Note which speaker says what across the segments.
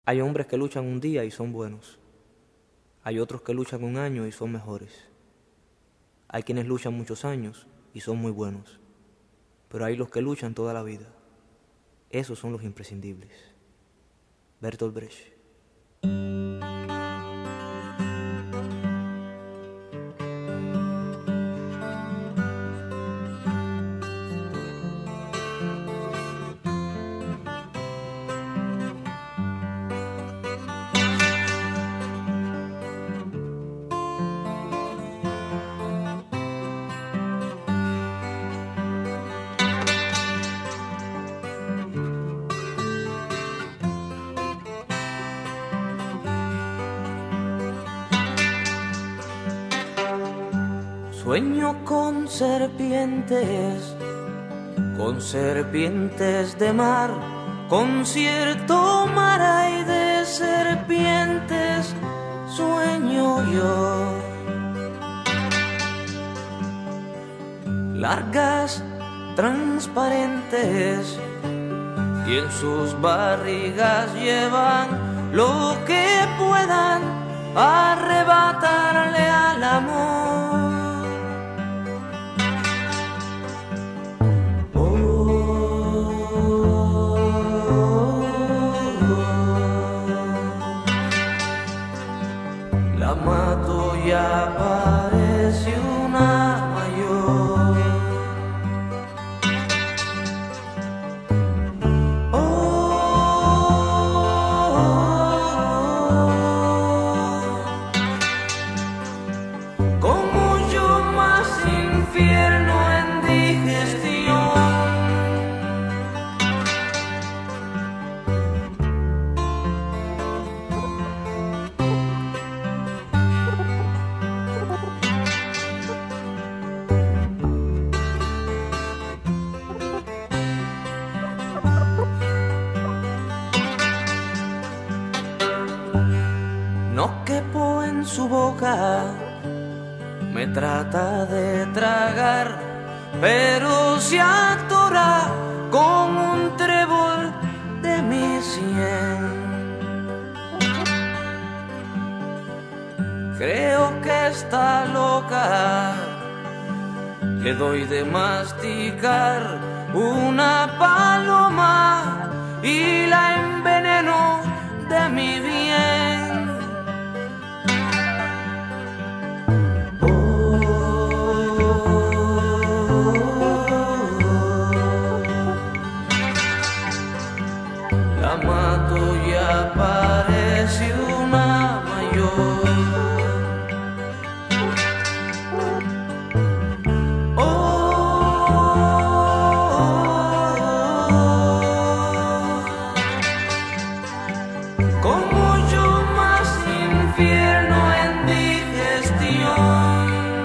Speaker 1: Hay hombres que luchan un día y son buenos. Hay otros que luchan un año y son mejores. Hay quienes luchan muchos años y son muy buenos. Pero hay los que luchan toda la vida. Esos son los imprescindibles. Bertolt Brecht. Sueño con serpientes de mar, con cierto mar hay de serpientes, sueño yo. Largas, transparentes, y en sus barrigas llevan lo que puedan arrebatarle al amor. La mato y aparece una mayor. Como yo más infierno en digestión. No quepo en su boca, me trata de tragar, pero se atora con un trébol de mi sien. Creo que está loca, le doy de masticar una paloma y la enveneno de mi bien. La mato y aparece una mayor. Como yo más infierno en digestión.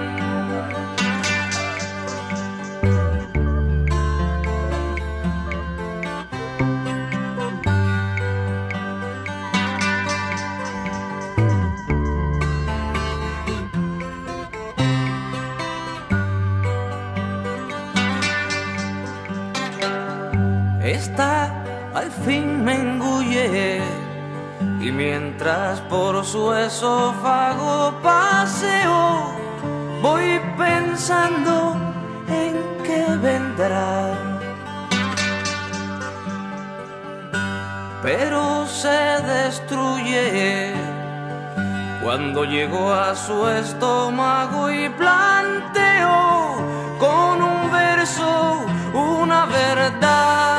Speaker 1: Esta al fin me engulle, y mientras por su esófago paseo, voy pensando en qué vendrá. Pero se destruye cuando llego a su estómago y planteo con un verso una verdad.